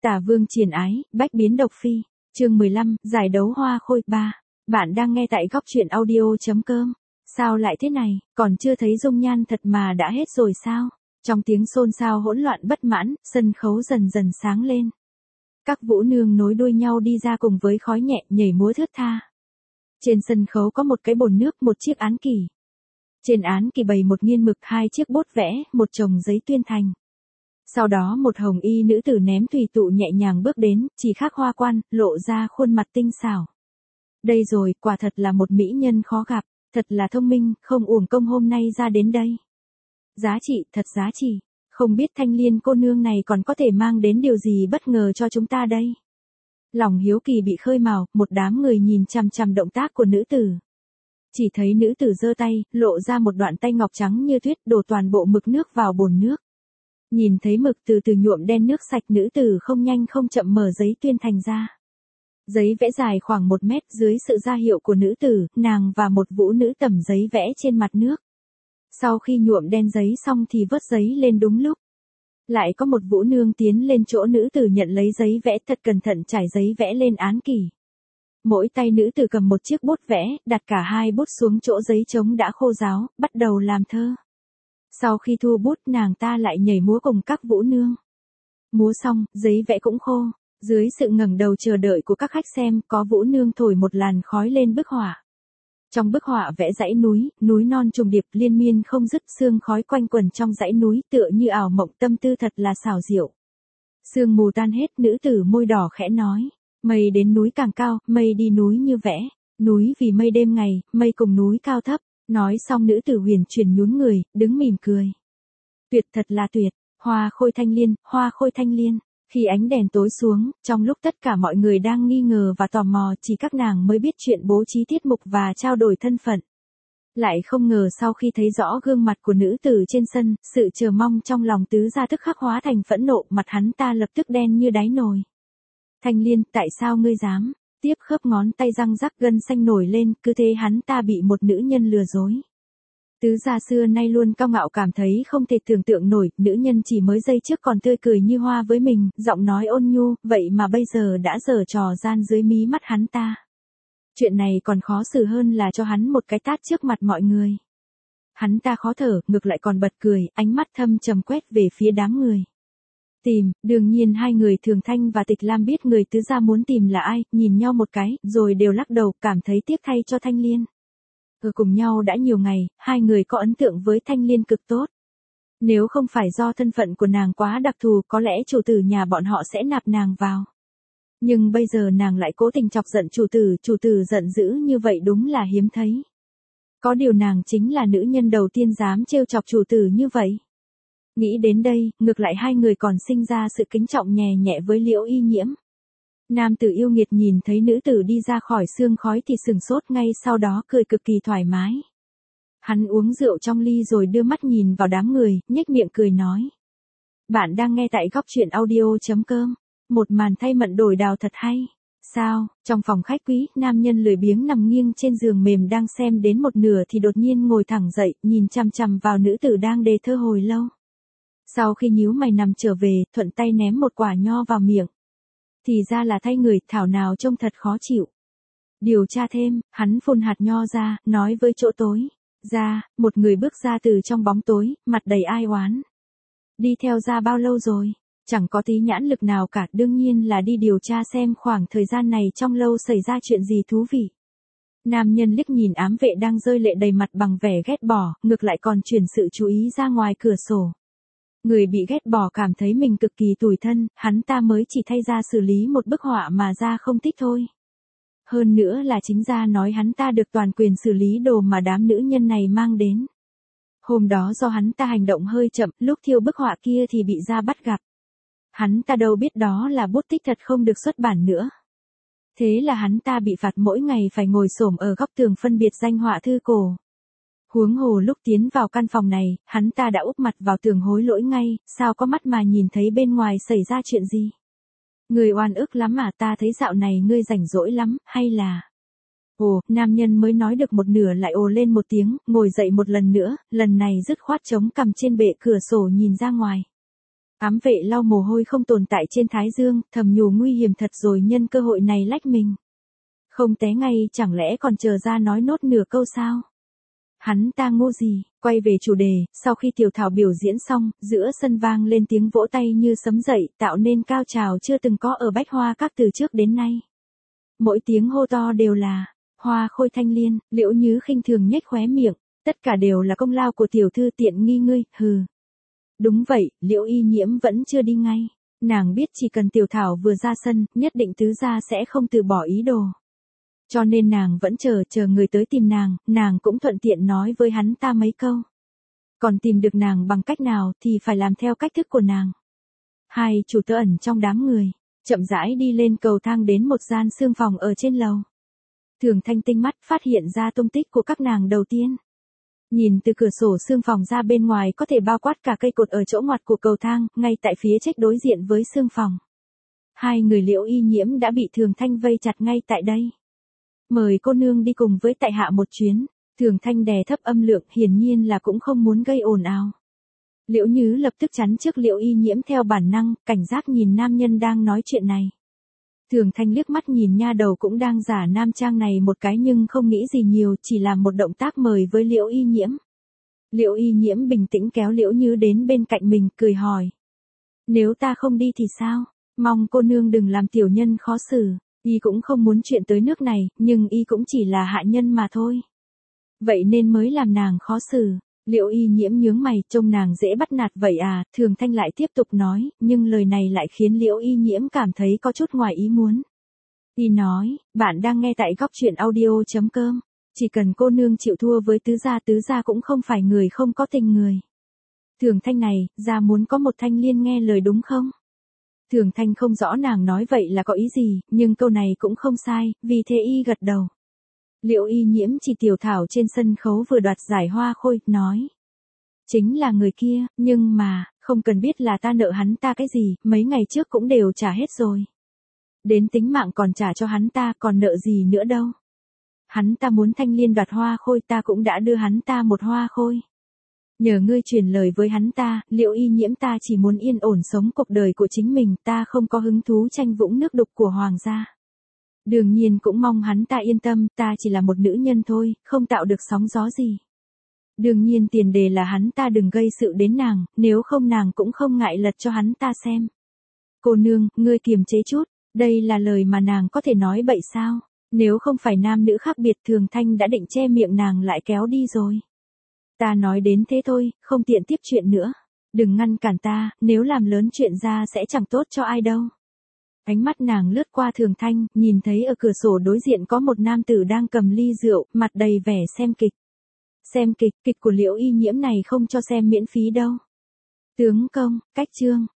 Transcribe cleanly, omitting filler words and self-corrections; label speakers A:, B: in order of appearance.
A: Tả Vương Triền Ái, Bách Biến Độc Phi, chương 15, giải đấu hoa khôi 3. Bạn đang nghe tại góc truyện audio.com. Sao lại thế này, còn chưa thấy dung nhan thật mà đã hết rồi sao? Trong tiếng xôn xao hỗn loạn bất mãn, sân khấu dần dần sáng lên. Các vũ nương nối đuôi nhau đi ra cùng với khói nhẹ nhảy múa thướt tha. Trên sân khấu có một cái bồn nước, một chiếc án kỷ. Trên án kỷ bày một nghiên mực, hai chiếc bút vẽ, một chồng giấy tuyên thành. Sau đó một hồng y nữ tử ném thủy tụ nhẹ nhàng bước đến, chỉ khắc hoa quan, lộ ra khuôn mặt tinh xảo. Đây rồi, quả thật là một mỹ nhân khó gặp, thật là thông minh, không uổng công hôm nay ra đến đây. Giá trị, thật giá trị, không biết Thanh Liên cô nương này còn có thể mang đến điều gì bất ngờ cho chúng ta đây. Lòng hiếu kỳ bị khơi mào, một đám người nhìn chằm chằm động tác của nữ tử. Chỉ thấy nữ tử giơ tay, lộ ra một đoạn tay ngọc trắng như tuyết, đổ toàn bộ mực nước vào bồn nước. Nhìn thấy mực từ từ nhuộm đen nước sạch, nữ tử không nhanh không chậm mở giấy tuyên thành ra. Giấy vẽ dài khoảng 1 mét, dưới sự ra hiệu của nữ tử, nàng và một vũ nữ tẩm giấy vẽ trên mặt nước. Sau khi nhuộm đen giấy xong thì vớt giấy lên đúng lúc. Lại có một vũ nương tiến lên chỗ nữ tử nhận lấy giấy vẽ, thật cẩn thận trải giấy vẽ lên án kỷ. Mỗi tay nữ tử cầm một chiếc bút vẽ, đặt cả hai bút xuống chỗ giấy trống đã khô ráo, bắt đầu làm thơ. Sau khi thu bút, nàng ta lại nhảy múa cùng các vũ nương. Múa xong, giấy vẽ cũng khô. Dưới sự ngẩng đầu chờ đợi của các khách xem, có vũ nương thổi một làn khói lên bức họa. Trong bức họa vẽ dãy núi, núi non trùng điệp liên miên không dứt, sương khói quanh quẩn trong dãy núi, tựa như ảo mộng, tâm tư thật là xảo diệu. Sương mù tan hết, nữ tử môi đỏ khẽ nói, mây đến núi càng cao, mây đi núi như vẽ, núi vì mây đêm ngày, mây cùng núi cao thấp. Nói xong nữ tử huyền chuyển nhún người, đứng mỉm cười. Tuyệt, thật là tuyệt, hoa khôi Thanh Liên, hoa khôi Thanh Liên. Khi ánh đèn tối xuống, trong lúc tất cả mọi người đang nghi ngờ và tò mò, chỉ các nàng mới biết chuyện bố trí tiết mục và trao đổi thân phận. Lại không ngờ sau khi thấy rõ gương mặt của nữ tử trên sân, sự chờ mong trong lòng tứ gia tức khắc hóa thành phẫn nộ, mặt hắn ta lập tức đen như đáy nồi. Thanh Liên, tại sao ngươi dám? Tiếp khớp ngón tay răng rắc, gân xanh nổi lên, cứ thế hắn ta bị một nữ nhân lừa dối. Tứ gia xưa nay luôn cao ngạo, cảm thấy không thể tưởng tượng nổi, nữ nhân chỉ mới giây trước còn tươi cười như hoa với mình, giọng nói ôn nhu, vậy mà bây giờ đã giở trò gian dưới mí mắt hắn ta. Chuyện này còn khó xử hơn là cho hắn một cái tát trước mặt mọi người. Hắn ta khó thở, ngược lại còn bật cười, ánh mắt thâm trầm quét về phía đám người. Tìm, đương nhiên hai người Thường Thanh và Tịch Lam biết người tứ gia muốn tìm là ai, nhìn nhau một cái, rồi đều lắc đầu, cảm thấy tiếc thay cho Thanh Liên. Ở cùng nhau đã nhiều ngày, hai người có ấn tượng với Thanh Liên cực tốt. Nếu không phải do thân phận của nàng quá đặc thù, có lẽ chủ tử nhà bọn họ sẽ nạp nàng vào. Nhưng bây giờ nàng lại cố tình chọc giận chủ tử giận dữ như vậy đúng là hiếm thấy. Có điều nàng chính là nữ nhân đầu tiên dám trêu chọc chủ tử như vậy. Nghĩ đến đây, ngược lại hai người còn sinh ra sự kính trọng nhẹ nhẹ với Liễu Y Nhiễm. Nam tử yêu nghiệt nhìn thấy nữ tử đi ra khỏi sương khói thì sừng sốt, ngay sau đó cười cực kỳ thoải mái. Hắn uống rượu trong ly rồi đưa mắt nhìn vào đám người, nhếch miệng cười nói. Bạn đang nghe tại góc truyện audio.com. Một màn thay mận đổi đào thật hay. Sao, trong phòng khách quý, nam nhân lười biếng nằm nghiêng trên giường mềm đang xem đến một nửa thì đột nhiên ngồi thẳng dậy, nhìn chằm chằm vào nữ tử đang đề thơ hồi lâu. Sau khi nhíu mày nằm trở về, thuận tay ném một quả nho vào miệng. Thì ra là thay người, thảo nào trông thật khó chịu. Điều tra thêm, hắn phun hạt nho ra, nói với chỗ tối. Ra, một người bước ra từ trong bóng tối, mặt đầy ai oán. Đi theo ra bao lâu rồi? Chẳng có tí nhãn lực nào cả, đương nhiên là đi điều tra xem khoảng thời gian này trong lâu xảy ra chuyện gì thú vị. Nam nhân liếc nhìn ám vệ đang rơi lệ đầy mặt bằng vẻ ghét bỏ, ngược lại còn chuyển sự chú ý ra ngoài cửa sổ. Người bị ghét bỏ cảm thấy mình cực kỳ tủi thân, hắn ta mới chỉ thay ra xử lý một bức họa mà ra không thích thôi. Hơn nữa là chính ra nói hắn ta được toàn quyền xử lý đồ mà đám nữ nhân này mang đến. Hôm đó do hắn ta hành động hơi chậm, lúc thiêu bức họa kia thì bị ra bắt gặp. Hắn ta đâu biết đó là bút tích thật không được xuất bản nữa. Thế là hắn ta bị phạt mỗi ngày phải ngồi xổm ở góc tường phân biệt danh họa thư cổ. Huống hồ lúc tiến vào căn phòng này, hắn ta đã úp mặt vào tường hối lỗi ngay, sao có mắt mà nhìn thấy bên ngoài xảy ra chuyện gì. Người oan ức lắm à, ta thấy dạo này ngươi rảnh rỗi lắm, hay là... Ồ, nam nhân mới nói được một nửa lại ồ lên một tiếng, ngồi dậy một lần nữa, lần này dứt khoát chống cằm trên bệ cửa sổ nhìn ra ngoài. Ám vệ lau mồ hôi không tồn tại trên thái dương, thầm nhủ nguy hiểm thật rồi, nhân cơ hội này lách mình. Không té ngay chẳng lẽ còn chờ ra nói nốt nửa câu sao? Hắn ta ngu gì, quay về chủ đề, sau khi tiểu thảo biểu diễn xong, giữa sân vang lên tiếng vỗ tay như sấm dậy, tạo nên cao trào chưa từng có ở Bách Hoa Các từ trước đến nay. Mỗi tiếng hô to đều là, Hoa Khôi Thanh Liên, Liễu Nhứ khinh thường nhếch khóe miệng, tất cả đều là công lao của tiểu thư tiện nghi ngươi, hừ. Đúng vậy, Liễu Y Nhiễm vẫn chưa đi ngay, nàng biết chỉ cần tiểu thảo vừa ra sân, nhất định tứ gia sẽ không từ bỏ ý đồ. Cho nên nàng vẫn chờ người tới tìm nàng cũng thuận tiện nói với hắn ta mấy câu. Còn tìm được nàng bằng cách nào thì phải làm theo cách thức của nàng. Hai chủ tớ ẩn trong đám người, chậm rãi đi lên cầu thang đến một gian xương phòng ở trên lầu. Thường Thanh tinh mắt phát hiện ra tung tích của các nàng đầu tiên. Nhìn từ cửa sổ xương phòng ra bên ngoài có thể bao quát cả cây cột ở chỗ ngoặt của cầu thang, ngay tại phía trách đối diện với xương phòng. Hai người Liễu Y Nhiễm đã bị Thường Thanh vây chặt ngay tại đây. Mời cô nương đi cùng với tại hạ một chuyến. Thường Thanh đè thấp âm lượng, hiển nhiên là cũng không muốn gây ồn ào. Liễu Nhứ lập tức chắn trước Liễu Y Nhiễm theo bản năng, cảnh giác nhìn nam nhân đang nói chuyện này. Thường Thanh liếc mắt nhìn nha đầu cũng đang giả nam trang này một cái nhưng không nghĩ gì nhiều, chỉ làm một động tác mời với Liễu Y Nhiễm. Liễu Y Nhiễm bình tĩnh kéo Liễu Nhứ đến bên cạnh mình, cười hỏi. Nếu ta không đi thì sao? Mong cô nương đừng làm tiểu nhân khó xử. Y cũng không muốn chuyện tới nước này, nhưng y cũng chỉ là hạ nhân mà thôi. Vậy nên mới làm nàng khó xử. Liễu Y Nhiễm nhướng mày, trông nàng dễ bắt nạt vậy à? Thường Thanh lại tiếp tục nói, nhưng lời này lại khiến Liễu Y Nhiễm cảm thấy có chút ngoài ý muốn. Y nói, bạn đang nghe tại góc truyện audio.com. Chỉ cần cô nương chịu thua với tứ gia cũng không phải người không có tình người. Thường Thanh này, gia muốn có một Thanh Liên nghe lời đúng không? Thường Thanh không rõ nàng nói vậy là có ý gì, nhưng câu này cũng không sai, vì thế y gật đầu. Liễu Y Nhiễm chỉ tiểu thảo trên sân khấu vừa đoạt giải Hoa Khôi, nói. Chính là người kia, nhưng mà, không cần biết là ta nợ hắn ta cái gì, mấy ngày trước cũng đều trả hết rồi. Đến tính mạng còn trả cho hắn ta, còn nợ gì nữa đâu. Hắn ta muốn Thanh Liên đoạt Hoa Khôi, ta cũng đã đưa hắn ta một Hoa Khôi. Nhờ ngươi truyền lời với hắn ta, Liễu Y Nhiễm ta chỉ muốn yên ổn sống cuộc đời của chính mình, ta không có hứng thú tranh vũng nước đục của hoàng gia. Đương nhiên cũng mong hắn ta yên tâm, ta chỉ là một nữ nhân thôi, không tạo được sóng gió gì. Đương nhiên tiền đề là hắn ta đừng gây sự đến nàng, nếu không nàng cũng không ngại lật cho hắn ta xem. Cô nương, ngươi kiềm chế chút, đây là lời mà nàng có thể nói bậy sao? Nếu không phải nam nữ khác biệt, Thường Thanh đã định che miệng nàng lại kéo đi rồi. Ta nói đến thế thôi, không tiện tiếp chuyện nữa. Đừng ngăn cản ta, nếu làm lớn chuyện ra sẽ chẳng tốt cho ai đâu. Ánh mắt nàng lướt qua Thường Thanh, nhìn thấy ở cửa sổ đối diện có một nam tử đang cầm ly rượu, mặt đầy vẻ xem kịch. Xem kịch, kịch của Liễu Y Nhiễm này không cho xem miễn phí đâu. Tướng công, cách chương.